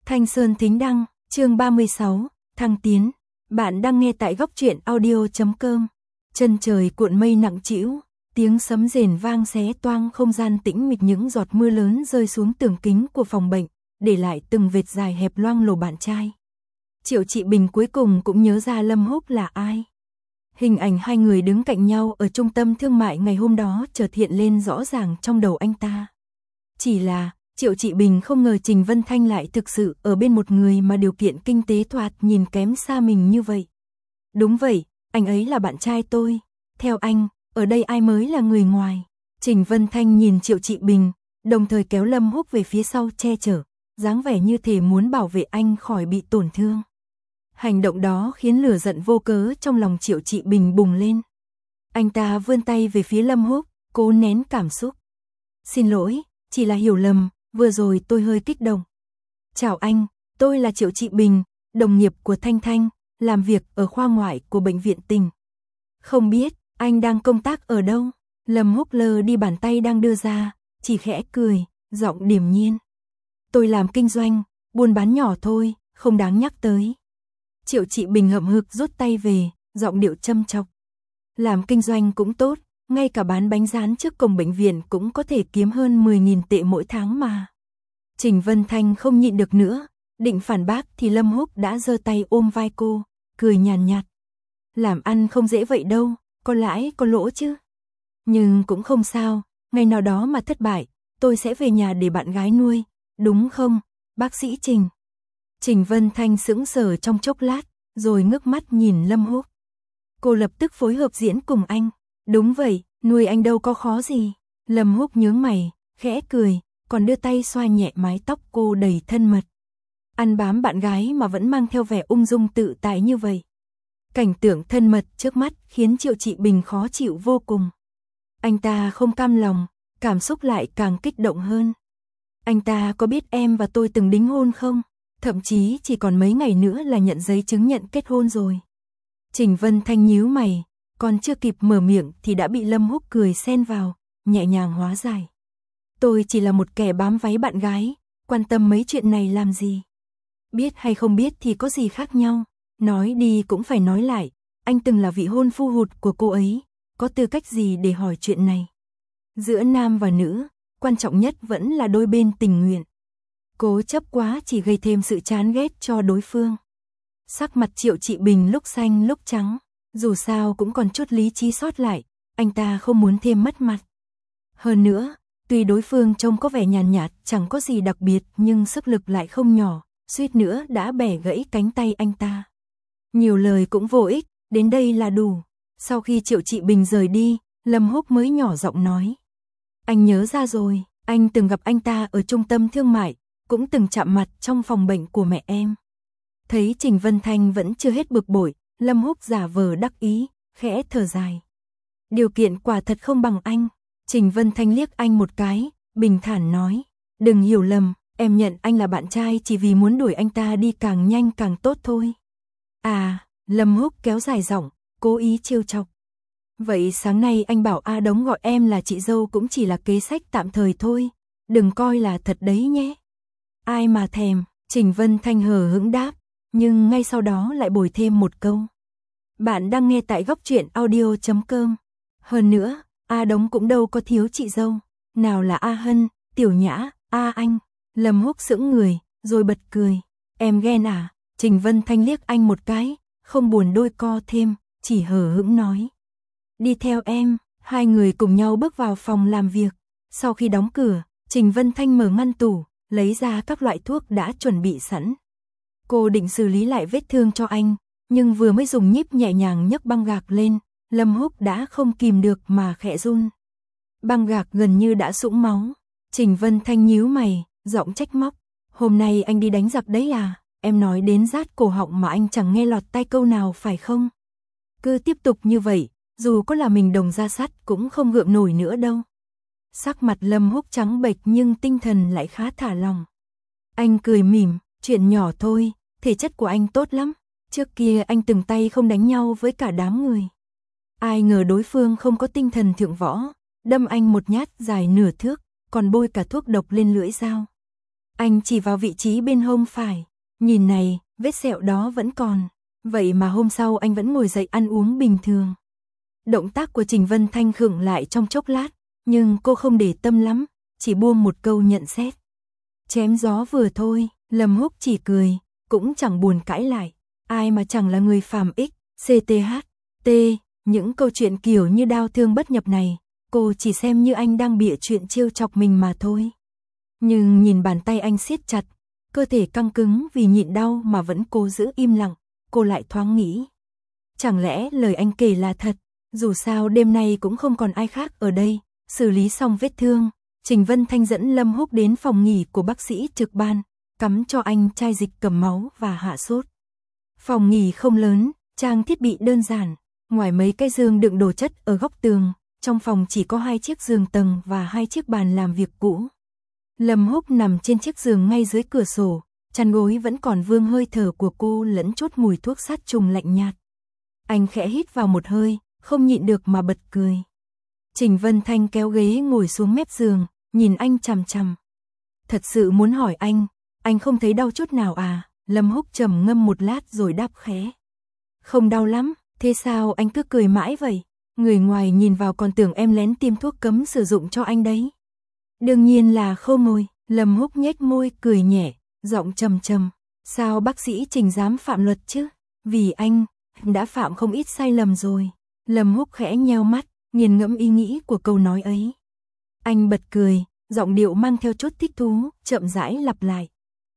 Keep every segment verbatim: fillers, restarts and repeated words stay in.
Thanh Sơn Thính Đăng, chương ba mươi sáu, Thăng Tiến. Bạn đang nghe tại góc truyện audio chấm com. Chân trời cuộn mây nặng trĩu, tiếng sấm rền vang xé toang không gian tĩnh mịch, những giọt mưa lớn rơi xuống tường kính của phòng bệnh, để lại từng vệt dài hẹp loang lổ bạn trai. Triệu Trị Bình cuối cùng cũng nhớ ra Lâm Húc là ai. Hình ảnh hai người đứng cạnh nhau ở trung tâm thương mại ngày hôm đó chợt hiện lên rõ ràng trong đầu anh ta. Chỉ là Triệu Trị Bình không ngờ Trình Vân Thanh lại thực sự ở bên một người mà điều kiện kinh tế thoạt nhìn kém xa mình như vậy. Đúng vậy, anh ấy là bạn trai tôi. Theo anh, ở đây ai mới là người ngoài? Trình Vân Thanh nhìn Triệu Trị Bình, đồng thời kéo Lâm Húc về phía sau che chở, dáng vẻ như thể muốn bảo vệ anh khỏi bị tổn thương. Hành động đó khiến lửa giận vô cớ trong lòng Triệu Trị Bình bùng lên. Anh ta vươn tay về phía Lâm Húc, cố nén cảm xúc. Xin lỗi, chỉ là hiểu lầm, vừa rồi tôi hơi kích động. Chào anh, tôi là Triệu Trị Bình, đồng nghiệp của Thanh Thanh, làm việc ở khoa ngoại của bệnh viện tỉnh. Không biết, anh đang công tác ở đâu? Lâm Húc lơ đi bàn tay đang đưa ra, chỉ khẽ cười, giọng điềm nhiên. Tôi làm kinh doanh, buôn bán nhỏ thôi, không đáng nhắc tới. Triệu Trị Bình hậm hực rút tay về, giọng điệu châm chọc. Làm kinh doanh cũng tốt, ngay cả bán bánh rán trước cổng bệnh viện cũng có thể kiếm hơn mười nghìn tệ mỗi tháng mà. Trình Vân Thanh không nhịn được nữa, định phản bác thì Lâm Húc đã giơ tay ôm vai cô, cười nhàn nhạt. Làm ăn không dễ vậy đâu, có lãi có lỗ chứ. Nhưng cũng không sao, ngày nào đó mà thất bại, tôi sẽ về nhà để bạn gái nuôi, đúng không, bác sĩ Trình? Trình Vân Thanh sững sờ trong chốc lát, rồi ngước mắt nhìn Lâm Húc. Cô lập tức phối hợp diễn cùng anh. Đúng vậy, nuôi anh đâu có khó gì. Lâm Húc nhướng mày, khẽ cười, còn đưa tay xoa nhẹ mái tóc cô đầy thân mật. Ăn bám bạn gái mà vẫn mang theo vẻ ung dung tự tại như vậy. Cảnh tượng thân mật trước mắt khiến Triệu Trị Bình khó chịu vô cùng. Anh ta không cam lòng, cảm xúc lại càng kích động hơn. Anh ta có biết em và tôi từng đính hôn không? Thậm chí chỉ còn mấy ngày nữa là nhận giấy chứng nhận kết hôn rồi. Trình Vân Thanh nhíu mày, còn chưa kịp mở miệng thì đã bị Lâm Húc cười xen vào, nhẹ nhàng hóa giải. Tôi chỉ là một kẻ bám váy bạn gái, quan tâm mấy chuyện này làm gì? Biết hay không biết thì có gì khác nhau, nói đi cũng phải nói lại, anh từng là vị hôn phu hụt của cô ấy, có tư cách gì để hỏi chuyện này? Giữa nam và nữ, quan trọng nhất vẫn là đôi bên tình nguyện. Cố chấp quá chỉ gây thêm sự chán ghét cho đối phương. Sắc mặt Triệu Trị Bình lúc xanh lúc trắng, dù sao cũng còn chút lý trí sót lại, anh ta không muốn thêm mất mặt. Hơn nữa, tuy đối phương trông có vẻ nhàn nhạt, chẳng có gì đặc biệt nhưng sức lực lại không nhỏ, suýt nữa đã bẻ gãy cánh tay anh ta. Nhiều lời cũng vô ích, đến đây là đủ. Sau khi Triệu Trị Bình rời đi, Lâm Húc mới nhỏ giọng nói. Anh nhớ ra rồi, anh từng gặp anh ta ở trung tâm thương mại, cũng từng chạm mặt trong phòng bệnh của mẹ em. Thấy Trình Vân Thanh vẫn chưa hết bực bội, Lâm Húc giả vờ đắc ý, khẽ thở dài. Điều kiện quả thật không bằng anh. Trình Vân Thanh liếc anh một cái, bình thản nói. Đừng hiểu lầm, em nhận anh là bạn trai chỉ vì muốn đuổi anh ta đi càng nhanh càng tốt thôi. À, Lâm Húc kéo dài giọng, cố ý trêu chọc. Vậy sáng nay anh bảo A Đống gọi em là chị dâu cũng chỉ là kế sách tạm thời thôi, đừng coi là thật đấy nhé. Ai mà thèm, Trình Vân Thanh hờ hững đáp, nhưng ngay sau đó lại bồi thêm một câu. Bạn đang nghe tại góc truyện audio chấm com. Hơn nữa, A Đống cũng đâu có thiếu chị dâu, nào là A Hân, Tiểu Nhã, A Anh. Lâm Húc sững người, rồi bật cười. Em ghen à? Trình Vân Thanh liếc anh một cái, không buồn đôi co thêm, chỉ hờ hững nói. Đi theo em, hai người cùng nhau bước vào phòng làm việc. Sau khi đóng cửa, Trình Vân Thanh mở ngăn tủ, lấy ra các loại thuốc đã chuẩn bị sẵn. Cô định xử lý lại vết thương cho anh, nhưng vừa mới dùng nhíp nhẹ nhàng nhấc băng gạc lên, Lâm Húc đã không kìm được mà khẽ run. Băng gạc gần như đã sũng máu. Trình Vân Thanh nhíu mày, giọng trách móc. Hôm nay anh đi đánh giặc đấy à? Em nói đến rát cổ họng mà anh chẳng nghe lọt tai câu nào phải không? Cứ tiếp tục như vậy, dù có là mình đồng ra sắt cũng không gượng nổi nữa đâu. Sắc mặt Lâm Húc trắng bệch nhưng tinh thần lại khá thả lòng. Anh cười mỉm, chuyện nhỏ thôi, thể chất của anh tốt lắm. Trước kia anh từng tay không đánh nhau với cả đám người. Ai ngờ đối phương không có tinh thần thượng võ, đâm anh một nhát dài nửa thước, còn bôi cả thuốc độc lên lưỡi dao. Anh chỉ vào vị trí bên hông phải. Nhìn này, vết sẹo đó vẫn còn. Vậy mà hôm sau anh vẫn ngồi dậy ăn uống bình thường. Động tác của Trình Vân Thanh khựng lại trong chốc lát, nhưng cô không để tâm lắm, chỉ buông một câu nhận xét. Chém gió vừa thôi, Lâm Húc chỉ cười, cũng chẳng buồn cãi lại. Ai mà chẳng là người phàm x, ct h, t, những câu chuyện kiểu như đau thương bất nhập này, cô chỉ xem như anh đang bịa chuyện trêu chọc mình mà thôi. Nhưng nhìn bàn tay anh siết chặt, cơ thể căng cứng vì nhịn đau mà vẫn cố giữ im lặng, cô lại thoáng nghĩ. Chẳng lẽ lời anh kể là thật, dù sao đêm nay cũng không còn ai khác ở đây, xử lý xong vết thương, Trình Vân Thanh dẫn Lâm Húc đến phòng nghỉ của bác sĩ trực ban, cắm cho anh chai dịch cầm máu và hạ sốt. Phòng nghỉ không lớn, trang thiết bị đơn giản, ngoài mấy cái giường đựng đồ chất ở góc tường, trong phòng chỉ có hai chiếc giường tầng và hai chiếc bàn làm việc cũ. Lâm Húc nằm trên chiếc giường ngay dưới cửa sổ, chăn gối vẫn còn vương hơi thở của cô lẫn chốt mùi thuốc sát trùng lạnh nhạt. Anh khẽ hít vào một hơi, không nhịn được mà bật cười. Trình Vân Thanh kéo ghế ngồi xuống mép giường, nhìn anh chằm chằm. Thật sự muốn hỏi anh, anh không thấy đau chút nào à? Lâm Húc trầm ngâm một lát rồi đáp khẽ. Không đau lắm, thế sao anh cứ cười mãi vậy? Người ngoài nhìn vào còn tưởng em lén tiêm thuốc cấm sử dụng cho anh đấy. Đương nhiên là không rồi, Lâm Húc nhếch môi cười nhẹ, giọng trầm trầm. Sao bác sĩ Trình dám phạm luật chứ? Vì anh đã phạm không ít sai lầm rồi. Lâm Húc khẽ nheo mắt, nghiền ngẫm ý nghĩ của câu nói ấy. Anh bật cười, giọng điệu mang theo chút thích thú, chậm rãi lặp lại.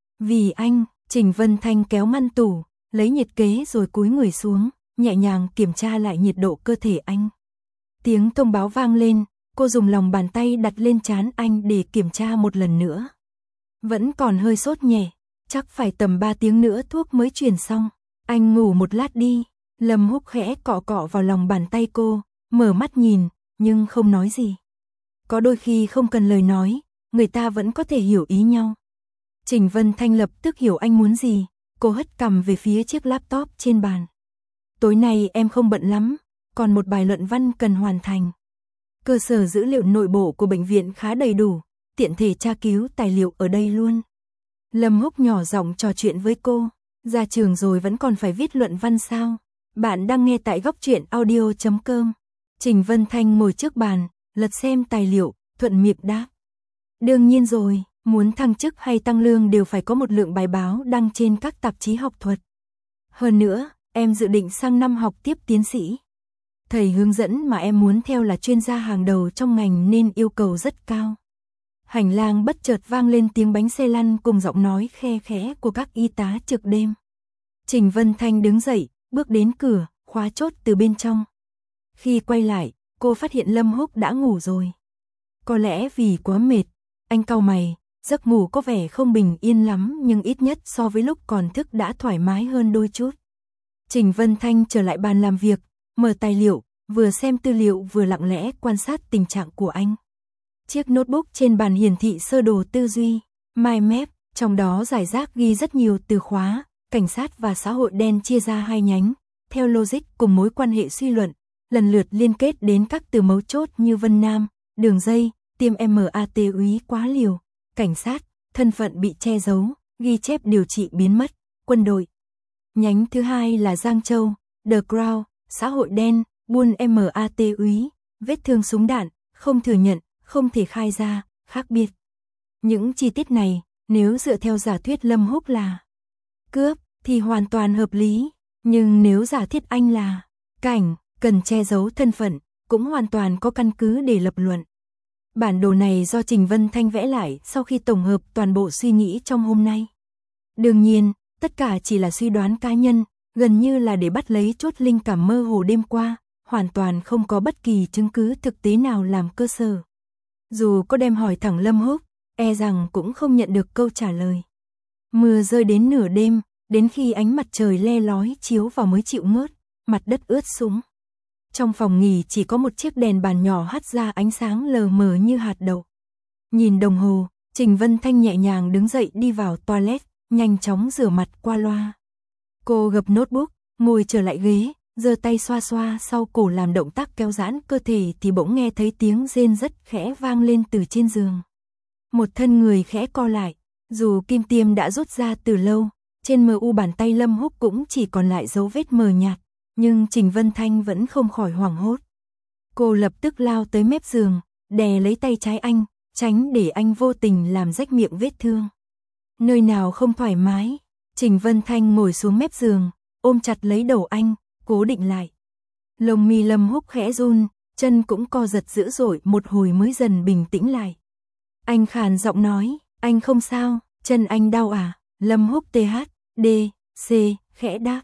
Vì anh, Trình Vân Thanh kéo ngăn tủ, lấy nhiệt kế rồi cúi người xuống, nhẹ nhàng kiểm tra lại nhiệt độ cơ thể anh. Tiếng thông báo vang lên, cô dùng lòng bàn tay đặt lên trán anh để kiểm tra một lần nữa. Vẫn còn hơi sốt nhẹ, chắc phải tầm ba tiếng nữa thuốc mới truyền xong. Anh ngủ một lát đi. Lâm Húc khẽ cọ cọ vào lòng bàn tay cô, mở mắt nhìn, nhưng không nói gì. Có đôi khi không cần lời nói, người ta vẫn có thể hiểu ý nhau. Trình Vân Thanh lập tức hiểu anh muốn gì, cô hất cằm về phía chiếc laptop trên bàn. Tối nay em không bận lắm, còn một bài luận văn cần hoàn thành. Cơ sở dữ liệu nội bộ của bệnh viện khá đầy đủ, tiện thể tra cứu tài liệu ở đây luôn. Lâm Húc nhỏ giọng trò chuyện với cô, ra trường rồi vẫn còn phải viết luận văn sao? Bạn đang nghe tại góc truyện audio chấm com. Trình Vân Thanh ngồi trước bàn, lật xem tài liệu, thuận miệng đáp. Đương nhiên rồi, muốn thăng chức hay tăng lương đều phải có một lượng bài báo đăng trên các tạp chí học thuật. Hơn nữa, em dự định sang năm học tiếp tiến sĩ. Thầy hướng dẫn mà em muốn theo là chuyên gia hàng đầu trong ngành nên yêu cầu rất cao. Hành lang bất chợt vang lên tiếng bánh xe lăn cùng giọng nói khe khẽ của các y tá trực đêm. Trình Vân Thanh đứng dậy, bước đến cửa, khóa chốt từ bên trong. Khi quay lại, cô phát hiện Lâm Húc đã ngủ rồi. Có lẽ vì quá mệt, anh cau mày, giấc ngủ có vẻ không bình yên lắm nhưng ít nhất so với lúc còn thức đã thoải mái hơn đôi chút. Trình Vân Thanh trở lại bàn làm việc, mở tài liệu, vừa xem tư liệu vừa lặng lẽ quan sát tình trạng của anh. Chiếc notebook trên bàn hiển thị sơ đồ tư duy, mind map, trong đó rải rác ghi rất nhiều từ khóa, cảnh sát và xã hội đen chia ra hai nhánh, theo logic cùng mối quan hệ suy luận, lần lượt liên kết đến các từ mấu chốt như Vân Nam, đường dây, tiêm mat úy quá liều, cảnh sát, thân phận bị che giấu, ghi chép điều trị biến mất, quân đội. Nhánh thứ hai là Giang Châu, The Crown, xã hội đen, buôn mat úy, vết thương súng đạn, không thừa nhận, không thể khai ra, khác biệt. Những chi tiết này, nếu dựa theo giả thuyết Lâm Húc là cướp, thì hoàn toàn hợp lý, nhưng nếu giả thiết anh là cảnh, cần che giấu thân phận, cũng hoàn toàn có căn cứ để lập luận. Bản đồ này do Trình Vân Thanh vẽ lại sau khi tổng hợp toàn bộ suy nghĩ trong hôm nay. Đương nhiên, tất cả chỉ là suy đoán cá nhân, gần như là để bắt lấy chốt linh cảm mơ hồ đêm qua, hoàn toàn không có bất kỳ chứng cứ thực tế nào làm cơ sở. Dù có đem hỏi thẳng Lâm Húc, e rằng cũng không nhận được câu trả lời. Mưa rơi đến nửa đêm, đến khi ánh mặt trời le lói chiếu vào mới chịu ngớt, mặt đất ướt sũng. Trong phòng nghỉ chỉ có một chiếc đèn bàn nhỏ hắt ra ánh sáng lờ mờ như hạt đậu. Nhìn đồng hồ, Trình Vân Thanh nhẹ nhàng đứng dậy đi vào toilet, nhanh chóng rửa mặt qua loa. Cô gập notebook, ngồi trở lại ghế, giơ tay xoa xoa sau cổ làm động tác kéo giãn cơ thể thì bỗng nghe thấy tiếng rên rất khẽ vang lên từ trên giường. Một thân người khẽ co lại, Dù kim tiêm đã rút ra từ lâu, trên mờ u bàn tay Lâm Húc cũng chỉ còn lại dấu vết mờ nhạt, nhưng Trình Vân Thanh vẫn không khỏi hoảng hốt. Cô lập tức lao tới mép giường, đè lấy tay trái anh, tránh để anh vô tình làm rách miệng vết thương. Nơi nào không thoải mái, Trình Vân Thanh ngồi xuống mép giường, ôm chặt lấy đầu anh, cố định lại. Lông mi Lâm Húc khẽ run, chân cũng co giật dữ dội, một hồi mới dần bình tĩnh lại. Anh khàn giọng nói, anh không sao, chân anh đau à? Lâm Húc tê hát, đê, xê, khẽ đáp.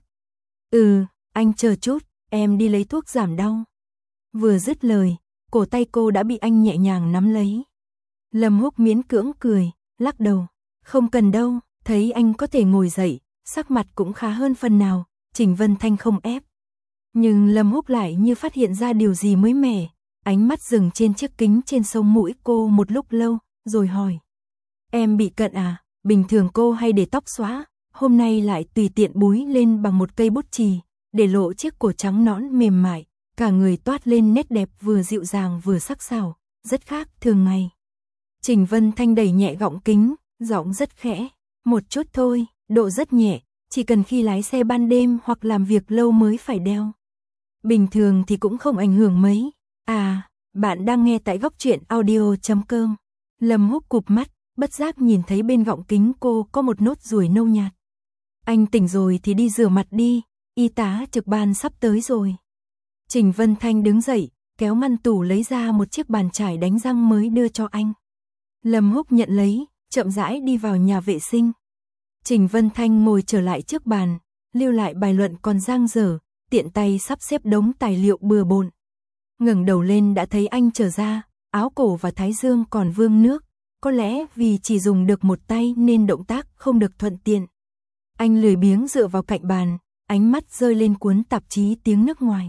Ừ, anh chờ chút, em đi lấy thuốc giảm đau. Vừa dứt lời, cổ tay cô đã bị anh nhẹ nhàng nắm lấy. Lâm Húc miễn cưỡng cười, lắc đầu, không cần đâu. Thấy anh có thể ngồi dậy, sắc mặt cũng khá hơn phần nào, Trình Vân Thanh không ép. Nhưng Lâm Húc lại như phát hiện ra điều gì mới mẻ, ánh mắt dừng trên chiếc kính trên sống mũi cô một lúc lâu, rồi hỏi. Em bị cận à? Bình thường cô hay để tóc xóa, hôm nay lại tùy tiện búi lên bằng một cây bút chì, để lộ chiếc cổ trắng nõn mềm mại, cả người toát lên nét đẹp vừa dịu dàng vừa sắc sảo, rất khác thường ngày. Trình Vân Thanh đẩy nhẹ gọng kính, giọng rất khẽ. Một chút thôi, độ rất nhẹ, chỉ cần khi lái xe ban đêm hoặc làm việc lâu mới phải đeo. Bình thường thì cũng không ảnh hưởng mấy. À, bạn đang nghe tại góc truyện audio chấm com. Lâm Húc cụp mắt, bất giác nhìn thấy bên gọng kính cô có một nốt ruồi nâu nhạt. Anh tỉnh rồi thì đi rửa mặt đi, y tá trực ban sắp tới rồi. Trình Vân Thanh đứng dậy, kéo ngăn tủ lấy ra một chiếc bàn chải đánh răng mới đưa cho anh. Lâm Húc nhận lấy, chậm rãi đi vào nhà vệ sinh. Trình Vân Thanh ngồi trở lại trước bàn, lưu lại bài luận còn dang dở, tiện tay sắp xếp đống tài liệu bừa bộn. Ngẩng đầu lên đã thấy anh trở ra, áo cổ và thái dương còn vương nước, có lẽ vì chỉ dùng được một tay nên động tác không được thuận tiện. Anh lười biếng dựa vào cạnh bàn, ánh mắt rơi lên cuốn tạp chí tiếng nước ngoài.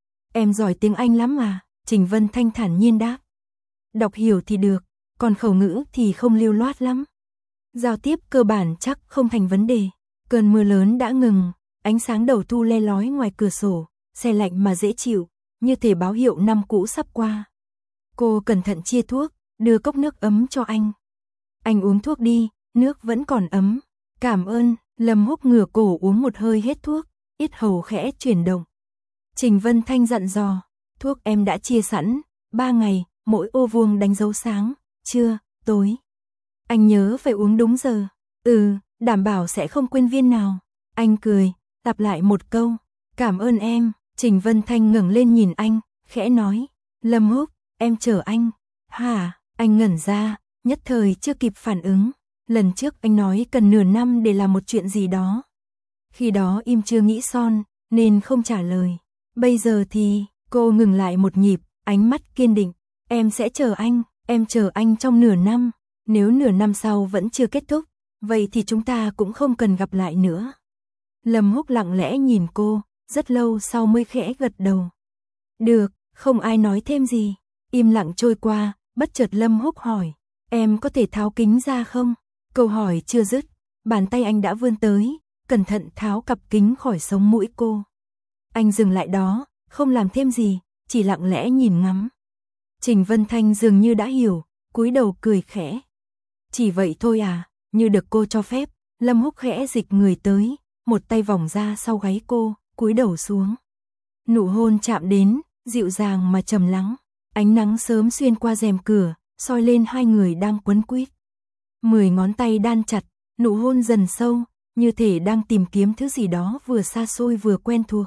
Em giỏi tiếng Anh lắm à? Trình Vân Thanh thản nhiên đáp. Đọc hiểu thì được, còn khẩu ngữ thì không lưu loát lắm. Giao tiếp cơ bản chắc không thành vấn đề. Cơn mưa lớn đã ngừng, ánh sáng đầu thu le lói ngoài cửa sổ, se lạnh mà dễ chịu, như thể báo hiệu năm cũ sắp qua. Cô cẩn thận chia thuốc, đưa cốc nước ấm cho anh. Anh uống thuốc đi, nước vẫn còn ấm. Cảm ơn. Lâm Húc ngửa cổ uống một hơi hết thuốc, yết hầu khẽ chuyển động. Trình Vân Thanh dặn dò, thuốc em đã chia sẵn, ba ngày, mỗi ô vuông đánh dấu sáng, trưa, tối. Anh nhớ phải uống đúng giờ. Ừ, đảm bảo sẽ không quên viên nào. Anh cười, lặp lại một câu. Cảm ơn em. Trình Vân Thanh ngẩng lên nhìn anh, khẽ nói. Lâm Húc, em chờ anh. Hả? Anh ngẩn ra, nhất thời chưa kịp phản ứng. Lần trước anh nói cần nửa năm để làm một chuyện gì đó. Khi đó im chưa nghĩ son, nên không trả lời. Bây giờ thì, cô ngừng lại một nhịp, ánh mắt kiên định. Em sẽ chờ anh, em chờ anh trong nửa năm. Nếu nửa năm sau vẫn chưa kết thúc, vậy thì chúng ta cũng không cần gặp lại nữa. Lâm Húc lặng lẽ nhìn cô, rất lâu sau mới khẽ gật đầu. Được, không ai nói thêm gì. Im lặng trôi qua, bất chợt Lâm Húc hỏi. Em có thể tháo kính ra không? Câu hỏi chưa dứt, bàn tay anh đã vươn tới, cẩn thận tháo cặp kính khỏi sống mũi cô. Anh dừng lại đó, không làm thêm gì, chỉ lặng lẽ nhìn ngắm. Trình Vân Thanh dường như đã hiểu, cúi đầu cười khẽ. Chỉ vậy thôi à? Như được cô cho phép, Lâm Húc khẽ dịch người tới, một tay vòng ra sau gáy cô, cúi đầu xuống. Nụ hôn chạm đến, dịu dàng mà trầm lắng. Ánh nắng sớm xuyên qua rèm cửa, soi lên hai người đang quấn quýt. Mười ngón tay đan chặt, nụ hôn dần sâu, như thể đang tìm kiếm thứ gì đó vừa xa xôi vừa quen thuộc.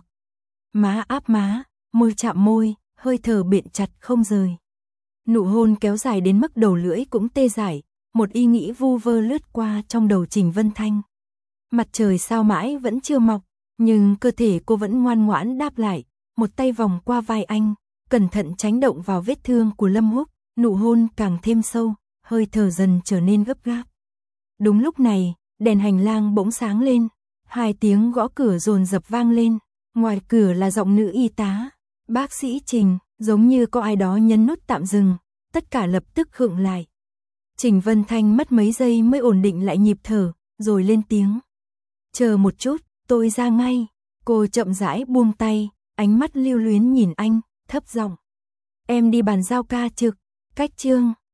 Má áp má, môi chạm môi, hơi thở bện chặt không rời. Nụ hôn kéo dài đến mức đầu lưỡi cũng tê dại, một ý nghĩ vu vơ lướt qua trong đầu Trình Vân Thanh. Mặt trời sao mãi vẫn chưa mọc, nhưng cơ thể cô vẫn ngoan ngoãn đáp lại, một tay vòng qua vai anh, cẩn thận tránh động vào vết thương của Lâm Húc, nụ hôn càng thêm sâu, hơi thở dần trở nên gấp gáp. Đúng lúc này, đèn hành lang bỗng sáng lên, hai tiếng gõ cửa dồn dập vang lên, ngoài cửa là giọng nữ y tá. Bác sĩ Trình, giống như có ai đó nhấn nút tạm dừng, tất cả lập tức khựng lại. Trình Vân Thanh mất mấy giây mới ổn định lại nhịp thở, rồi lên tiếng. Chờ một chút, tôi ra ngay. Cô chậm rãi buông tay, ánh mắt lưu luyến nhìn anh, thấp giọng. Em đi bàn giao ca trực, cách chương.